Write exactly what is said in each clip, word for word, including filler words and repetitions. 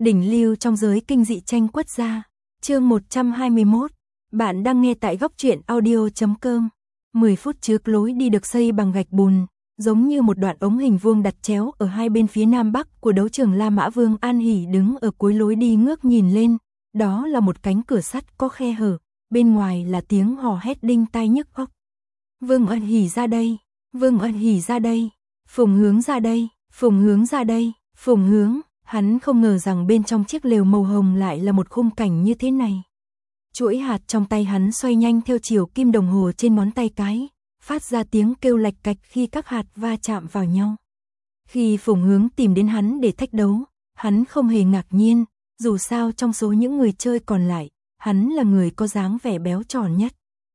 Đỉnh lưu trong giới kinh dị tranh quất gia. Chương một trăm hai mươi mốt. Bạn đang nghe tại góc truyện audio chấm com. mười phút trước lối đi được xây bằng gạch bùn, giống như một đoạn ống hình vuông đặt chéo ở hai bên phía nam bắc của đấu trường La Mã. Vương An Hỷ đứng ở cuối lối đi ngước nhìn lên, đó là một cánh cửa sắt có khe hở, bên ngoài là tiếng hò hét đinh tai nhức óc. Vương An Hỷ ra đây, Vương An Hỷ ra đây, Phùng Hướng ra đây, Phùng Hướng ra đây, Phùng Hướng. Hắn không ngờ rằng bên trong chiếc lều màu hồng lại là một khung cảnh như thế này. Chuỗi hạt trong tay hắn xoay nhanh theo chiều kim đồng hồ trên ngón tay cái, phát ra tiếng kêu lạch cạch khi các hạt va chạm vào nhau. Khi Phùng Hướng tìm đến hắn để thách đấu, hắn không hề ngạc nhiên, dù sao trong số những người chơi còn lại, hắn là người có dáng vẻ béo tròn nhất.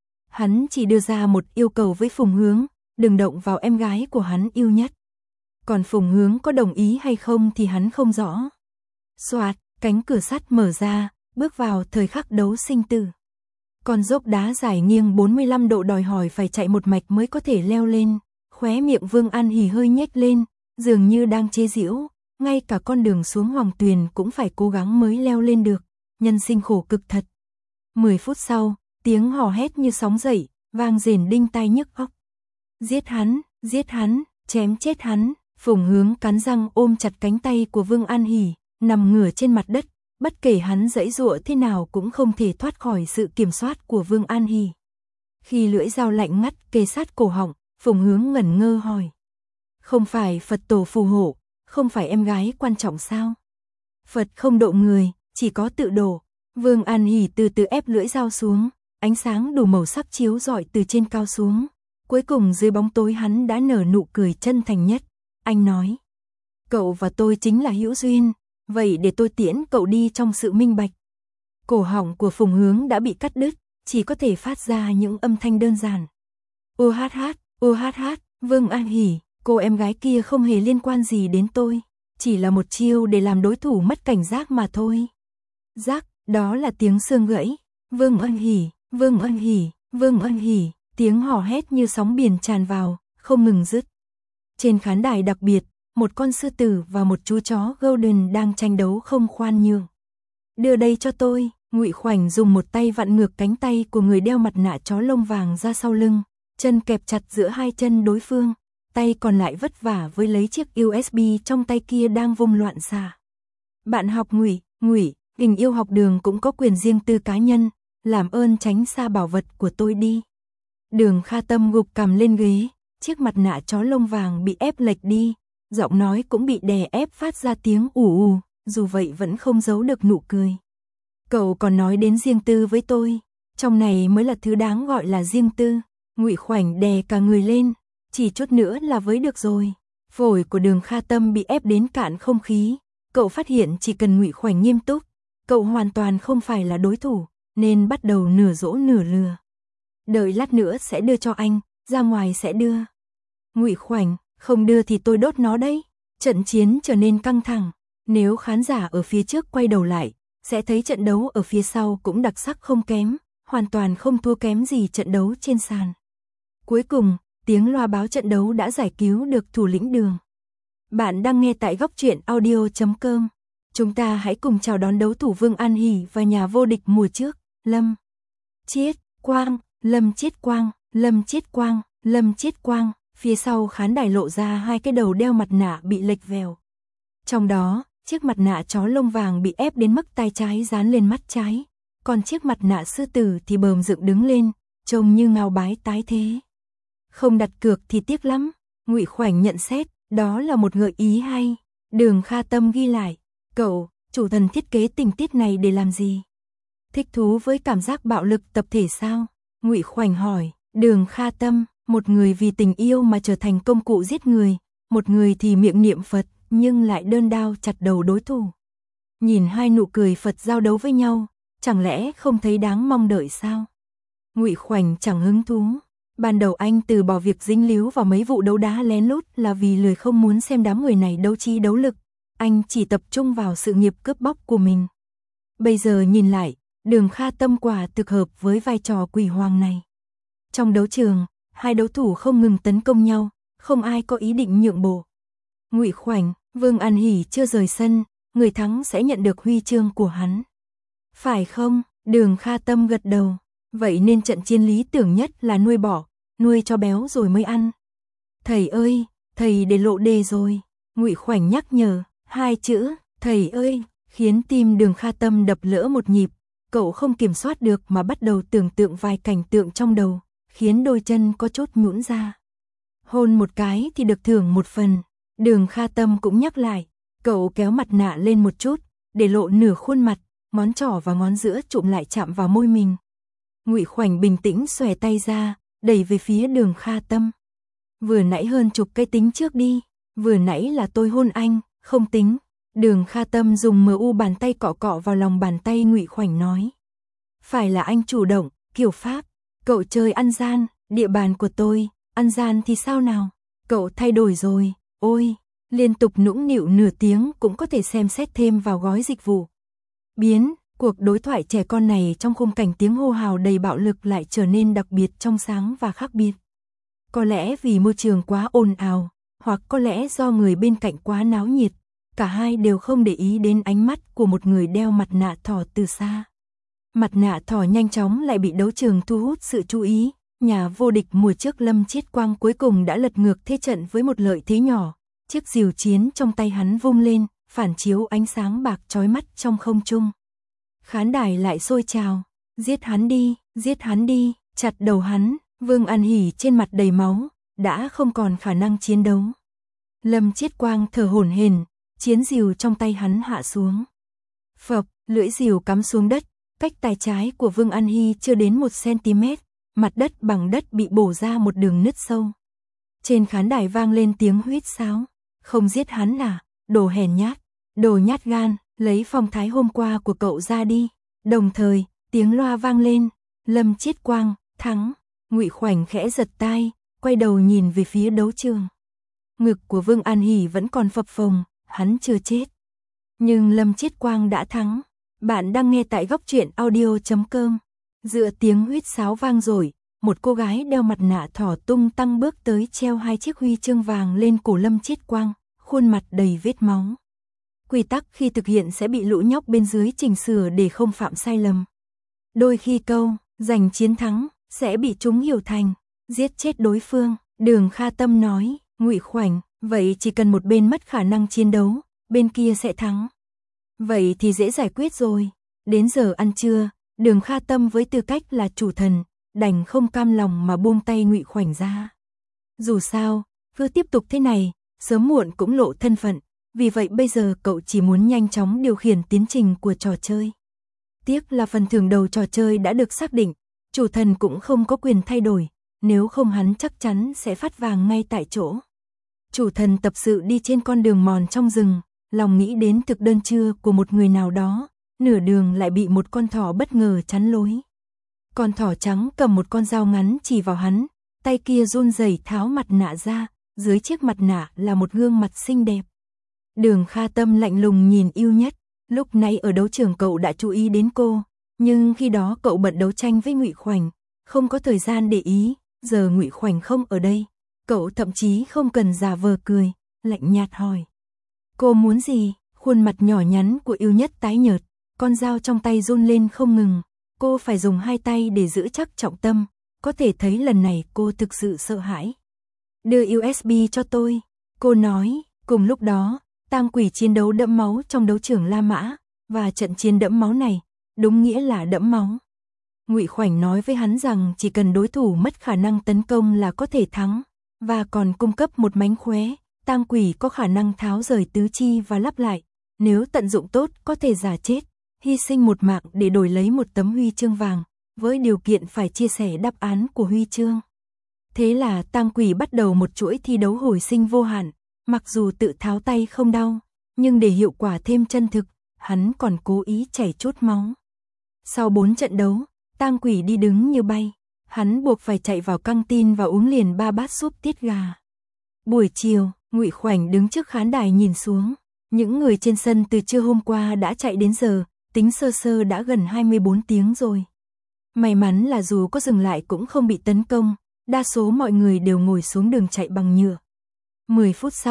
Hắn chỉ đưa ra một yêu cầu với Phùng Hướng, đừng động vào em gái của hắn yêu nhất. Còn Phùng Hướng có đồng ý hay không thì hắn không rõ. Xoạt, cánh cửa sắt mở ra, bước vào thời khắc đấu sinh tử. Con dốc đá dài nghiêng bốn mươi lăm độ đòi hỏi phải chạy một mạch mới có thể leo lên. Khóe miệng Vương An Hỷ hơi nhếch lên, dường như đang chế giễu, ngay cả con đường xuống Hoàng Tuyền cũng phải cố gắng mới leo lên được, nhân sinh khổ cực thật. mười phút sau, tiếng hò hét như sóng dậy, vang rền đinh tai nhức óc. Giết hắn, giết hắn, chém chết hắn. Phùng Hướng cắn răng ôm chặt cánh tay của Vương An Hỷ, nằm ngửa trên mặt đất, bất kể hắn giãy giụa thế nào cũng không thể thoát khỏi sự kiểm soát của Vương An Hỷ. Khi lưỡi dao lạnh ngắt kề sát cổ họng, Phùng Hướng ngẩn ngơ hỏi: "Không phải Phật tổ phù hộ, không phải em gái quan trọng sao? Phật không độ người, chỉ có tự độ." Vương An Hỷ từ từ ép lưỡi dao xuống, ánh sáng đủ màu sắc chiếu rọi từ trên cao xuống. Cuối cùng dưới bóng tối hắn đã nở nụ cười chân thành nhất. Anh nói: "Cậu và tôi chính là hữu duyên, vậy để tôi tiễn cậu đi trong sự minh bạch." Cổ họng của Phùng Hướng đã bị cắt đứt, chỉ có thể phát ra những âm thanh đơn giản. "Ô hát hát, ô hát hát, Vương An Hỷ, cô em gái kia không hề liên quan gì đến tôi, chỉ là một chiêu để làm đối thủ mất cảnh giác mà thôi." Rắc, đó là tiếng xương gãy. "Vương An Hỷ, Vương An Hỷ, Vương An Hỷ." Tiếng hò hét như sóng biển tràn vào, không ngừng dứt. Trên khán đài đặc biệt, một con sư tử và một chú chó Golden đang tranh đấu không khoan nhượng. "Đưa đây cho tôi." Ngụy Khoảnh dùng một tay vặn ngược cánh tay của người đeo mặt nạ chó lông vàng ra sau lưng, chân kẹp chặt giữa hai chân đối phương, tay còn lại vất vả với lấy chiếc u ét bê trong tay kia đang vung loạn xạ. "Bạn học Ngụy, Ngụy, tình yêu học đường cũng có quyền riêng tư cá nhân, làm ơn tránh xa bảo vật của tôi đi." Đường Kha Tâm gục cằm lên ghế, chiếc mặt nạ chó lông vàng bị ép lệch đi, giọng nói cũng bị đè ép phát ra tiếng ù ù, dù vậy vẫn không giấu được nụ cười. "Cậu còn nói đến riêng tư với tôi, trong này mới là thứ đáng gọi là riêng tư." Ngụy Khoảnh đè cả người lên, chỉ chút nữa là với được rồi. Phổi của Đường Kha Tâm bị ép đến cạn không khí, cậu phát hiện chỉ cần Ngụy Khoảnh nghiêm túc, cậu hoàn toàn không phải là đối thủ, nên bắt đầu nửa dỗ nửa lừa. "Đợi lát nữa sẽ đưa cho anh, ra ngoài sẽ đưa." Ngụy Khoảnh: "Không đưa thì tôi đốt nó đấy." Trận chiến trở nên căng thẳng, nếu khán giả ở phía trước quay đầu lại, sẽ thấy trận đấu ở phía sau cũng đặc sắc không kém, hoàn toàn không thua kém gì trận đấu trên sàn. Cuối cùng, tiếng loa báo trận đấu đã giải cứu được thủ lĩnh Đường. Bạn đang nghe tại góc truyện audio chấm com. Chúng ta hãy cùng chào đón đấu thủ Vương An Hỷ và nhà vô địch mùa trước, Lâm Chiết Quang. Lâm Chiết Quang, Lâm Chiết Quang, Lâm Chiết Quang. Phía sau khán đài lộ ra hai cái đầu đeo mặt nạ bị lệch vèo. Trong đó, chiếc mặt nạ chó lông vàng bị ép đến mức tai trái dán lên mắt trái, còn chiếc mặt nạ sư tử thì bờm dựng đứng lên, trông như ngao bái tái thế. "Không đặt cược thì tiếc lắm." Ngụy Khoảnh nhận xét, đó là một gợi ý hay. Đường Kha Tâm ghi lại: "Cậu, chủ thần thiết kế tình tiết này để làm gì? Thích thú với cảm giác bạo lực tập thể sao?" Ngụy Khoảnh hỏi. Đường Kha Tâm: "Một người vì tình yêu mà trở thành công cụ giết người, một người thì miệng niệm Phật nhưng lại đơn đao chặt đầu đối thủ. Nhìn hai nụ cười Phật giao đấu với nhau, chẳng lẽ không thấy đáng mong đợi sao?" Ngụy Khoảnh chẳng hứng thú. Ban đầu anh từ bỏ việc dính líu vào mấy vụ đấu đá lén lút là vì lười không muốn xem đám người này đấu trí đấu lực, anh chỉ tập trung vào sự nghiệp cướp bóc của mình. Bây giờ nhìn lại, Đường Kha Tâm quả thực hợp với vai trò quỷ hoàng này. Trong đấu trường, hai đấu thủ không ngừng tấn công nhau, không ai có ý định nhượng bộ. Ngụy Khoảnh, Vương An Hỷ chưa rời sân, người thắng sẽ nhận được huy chương của hắn. Phải không? Đường Kha Tâm gật đầu. Vậy nên trận chiến lý tưởng nhất là nuôi bò, nuôi cho béo rồi mới ăn. Thầy ơi, thầy để lộ đề rồi. Ngụy Khoảnh nhắc nhở, hai chữ, thầy ơi, khiến tim Đường Kha Tâm đập lỡ một nhịp. Cậu không kiểm soát được mà bắt đầu tưởng tượng vài cảnh tượng trong đầu, khiến đôi chân có chút nhũn ra. Hôn một cái thì được thưởng một phần. Đường Kha Tâm cũng nhắc lại, cậu kéo mặt nạ lên một chút, để lộ nửa khuôn mặt, ngón trỏ và ngón giữa chụm lại chạm vào môi mình. Ngụy Khoảnh bình tĩnh xòe tay ra, đẩy về phía Đường Kha Tâm. Vừa nãy hơn chục cái tính trước đi, vừa nãy là tôi hôn anh, không tính. Đường Kha Tâm dùng mờ u bàn tay cọ cọ vào lòng bàn tay Ngụy Khoảnh nói. Phải là anh chủ động, kiểu Pháp, cậu chơi ăn gian, địa bàn của tôi, ăn gian thì sao nào? Cậu thay đổi rồi, ôi, liên tục nũng nịu nửa tiếng cũng có thể xem xét thêm vào gói dịch vụ. Biến, cuộc đối thoại trẻ con này trong khung cảnh tiếng hô hào đầy bạo lực lại trở nên đặc biệt trong sáng và khác biệt. Có lẽ vì môi trường quá ồn ào, hoặc có lẽ do người bên cạnh quá náo nhiệt, cả hai đều không để ý đến ánh mắt của một người đeo mặt nạ thỏ từ xa. Mặt nạ thỏ nhanh chóng lại bị đấu trường thu hút sự chú ý, nhà vô địch mùa trước Lâm Chiết Quang cuối cùng đã lật ngược thế trận với một lợi thế nhỏ. Chiếc rìu chiến trong tay hắn vung lên, phản chiếu ánh sáng bạc chói mắt trong không trung. Khán đài lại sôi trào, giết hắn đi, giết hắn đi, chặt đầu hắn. Vương An Hỷ trên mặt đầy máu, đã không còn khả năng chiến đấu. Lâm Chiết Quang thở hổn hển, chiến rìu trong tay hắn hạ xuống. Phập, lưỡi rìu cắm xuống đất, cách tay trái của Vương An Hỷ chưa đến một xăng-ti-mét, mặt đất bằng đất bị bổ ra một đường nứt sâu. Trên khán đài vang lên tiếng huýt sáo, không giết hắn à, đồ hèn nhát, đồ nhát gan, lấy phong thái hôm qua của cậu ra đi. Đồng thời, tiếng loa vang lên, Lâm Chiết Quang, thắng. Ngụy Khoảnh khẽ giật tai, quay đầu nhìn về phía đấu trường. Ngực của Vương An Hỷ vẫn còn phập phồng, hắn chưa chết. Nhưng Lâm Chiết Quang đã thắng. Bạn đang nghe tại góc truyện audio chấm com. Dựa tiếng huýt sáo vang rồi, một cô gái đeo mặt nạ thỏ tung tăng bước tới treo hai chiếc huy chương vàng lên cổ Lâm Chiết Quang, khuôn mặt đầy vết máu. Quy tắc khi thực hiện sẽ bị lũ nhóc bên dưới chỉnh sửa để không phạm sai lầm. Đôi khi câu, giành chiến thắng, sẽ bị chúng hiểu thành, giết chết đối phương. Đường Kha Tâm nói, Ngụy Khoảnh, vậy chỉ cần một bên mất khả năng chiến đấu, bên kia sẽ thắng. Vậy thì dễ giải quyết rồi. Đến giờ ăn trưa, Đường Kha Tâm với tư cách là chủ thần, đành không cam lòng mà buông tay Ngụy Khoảnh ra. Dù sao, cứ tiếp tục thế này, sớm muộn cũng lộ thân phận, vì vậy bây giờ cậu chỉ muốn nhanh chóng điều khiển tiến trình của trò chơi. Tiếc là phần thưởng đầu trò chơi đã được xác định, chủ thần cũng không có quyền thay đổi, nếu không hắn chắc chắn sẽ phát vàng ngay tại chỗ. Chủ thần tập sự đi trên con đường mòn trong rừng, lòng nghĩ đến thực đơn trưa của một người nào đó, nửa đường lại bị một con thỏ bất ngờ chắn lối. Con thỏ trắng cầm một con dao ngắn chỉ vào hắn, tay kia run rẩy tháo mặt nạ ra, dưới chiếc mặt nạ là một gương mặt xinh đẹp. Đường Kha Tâm lạnh lùng nhìn Yêu Nhất, lúc nãy ở đấu trường cậu đã chú ý đến cô, nhưng khi đó cậu bận đấu tranh với Ngụy Khoảnh, không có thời gian để ý, giờ Ngụy Khoảnh không ở đây, cậu thậm chí không cần giả vờ cười, lạnh nhạt hỏi. Cô muốn gì? Khuôn mặt nhỏ nhắn của Yêu Nhất tái nhợt, con dao trong tay run lên không ngừng, cô phải dùng hai tay để giữ chắc trọng tâm, có thể thấy lần này cô thực sự sợ hãi. Đưa u ét bê cho tôi, cô nói. Cùng lúc đó, tang quỷ chiến đấu đẫm máu trong đấu trường La Mã, và trận chiến đẫm máu này, đúng nghĩa là đẫm máu. Ngụy Khoảnh nói với hắn rằng chỉ cần đối thủ mất khả năng tấn công là có thể thắng, và còn cung cấp một mánh khóe, tang quỷ có khả năng tháo rời tứ chi và lắp lại, nếu tận dụng tốt có thể giả chết, hy sinh một mạng để đổi lấy một tấm huy chương vàng, với điều kiện phải chia sẻ đáp án của huy chương. Thế là tang quỷ bắt đầu một chuỗi thi đấu hồi sinh vô hạn, mặc dù tự tháo tay không đau, nhưng để hiệu quả thêm chân thực, hắn còn cố ý chảy chút máu. Sau bốn trận đấu, tang quỷ đi đứng như bay, hắn buộc phải chạy vào căng tin và uống liền ba bát súp tiết gà. Buổi chiều, Ngụy Khoảnh đứng trước khán đài nhìn xuống, những người trên sân từ trưa hôm qua đã chạy đến giờ, tính sơ sơ đã gần hai mươi bốn tiếng rồi. May mắn là dù có dừng lại cũng không bị tấn công, đa số mọi người đều ngồi xuống đường chạy bằng nhựa. mười phút sau,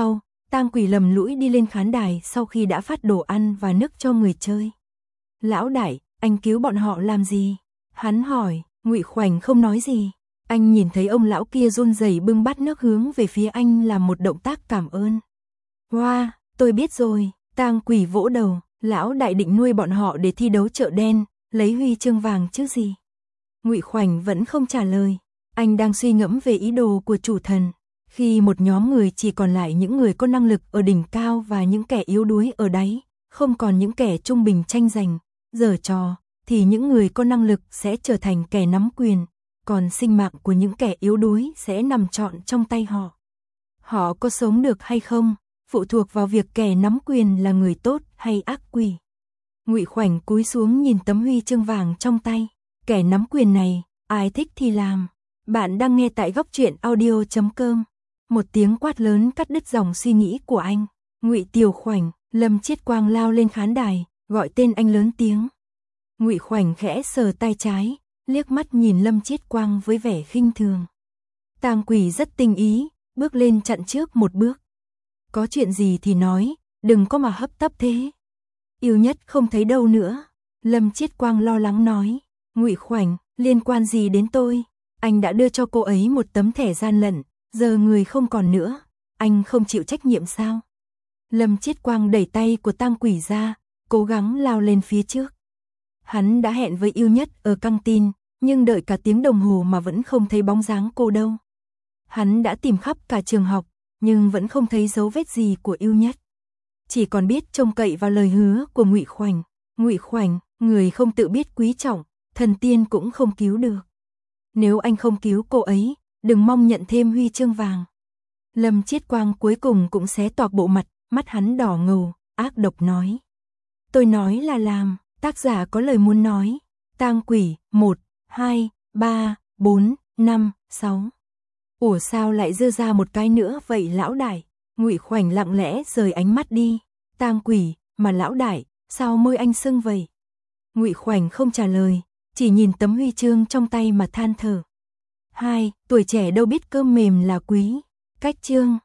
Tang Quỷ lầm lũi đi lên khán đài sau khi đã phát đồ ăn và nước cho người chơi. Lão đại, anh cứu bọn họ làm gì? Hắn hỏi. Ngụy Khoảnh không nói gì. Anh nhìn thấy ông lão kia run rẩy bưng bát nước hướng về phía anh làm một động tác cảm ơn. Wow, tôi biết rồi. Tang Quỷ vỗ đầu. Lão đại định nuôi bọn họ để thi đấu chợ đen, lấy huy chương vàng chứ gì. Ngụy Khoảnh vẫn không trả lời. Anh đang suy ngẫm về ý đồ của chủ thần. Khi một nhóm người chỉ còn lại những người có năng lực ở đỉnh cao và những kẻ yếu đuối ở đáy, không còn những kẻ trung bình tranh giành, giở trò, thì những người có năng lực sẽ trở thành kẻ nắm quyền, còn sinh mạng của những kẻ yếu đuối sẽ nằm trọn trong tay họ. Họ có sống được hay không, phụ thuộc vào việc kẻ nắm quyền là người tốt hay ác quỷ. Ngụy Khoảnh cúi xuống nhìn tấm huy chương vàng trong tay. Kẻ nắm quyền này, ai thích thì làm. Bạn đang nghe tại góc truyện audio chấm com. Một tiếng quát lớn cắt đứt dòng suy nghĩ của anh. Ngụy Tiểu Khoảnh, Lâm Chiết Quang lao lên khán đài, gọi tên anh lớn tiếng. Ngụy Khoảnh khẽ sờ tay trái, liếc mắt nhìn Lâm Chiết Quang với vẻ khinh thường. Tang Quỷ rất tinh ý, bước lên chặn trước một bước. Có chuyện gì thì nói, đừng có mà hấp tấp thế. Yêu Nhất không thấy đâu nữa. Lâm Chiết Quang lo lắng nói. Ngụy Khoảnh, liên quan gì đến tôi? Anh đã đưa cho cô ấy một tấm thẻ gian lận, giờ người không còn nữa, anh không chịu trách nhiệm sao? Lâm Chiết Quang đẩy tay của Tang Quỷ ra, cố gắng lao lên phía trước. Hắn đã hẹn với Yêu Nhất ở căng tin, nhưng đợi cả tiếng đồng hồ mà vẫn không thấy bóng dáng cô đâu. Hắn đã tìm khắp cả trường học, nhưng vẫn không thấy dấu vết gì của Yêu Nhất. Chỉ còn biết trông cậy vào lời hứa của Ngụy Khoảnh. Ngụy Khoảnh, người không tự biết quý trọng, thần tiên cũng không cứu được. Nếu anh không cứu cô ấy, đừng mong nhận thêm huy chương vàng. Lâm Chiết Quang cuối cùng cũng xé toạc bộ mặt, mắt hắn đỏ ngầu, ác độc nói. Tôi nói là làm, tác giả có lời muốn nói. Tang Quỷ, một, hai, ba, bốn, năm, sáu. Ủa sao lại dơ ra một cái nữa vậy lão đại? Ngụy Khoảnh lặng lẽ rời ánh mắt đi. Tang Quỷ, mà lão đại, sao môi anh sưng vậy? Ngụy Khoảnh không trả lời, chỉ nhìn tấm huy chương trong tay mà than thở. Hai, tuổi trẻ đâu biết cơm mềm là quý. Cách chương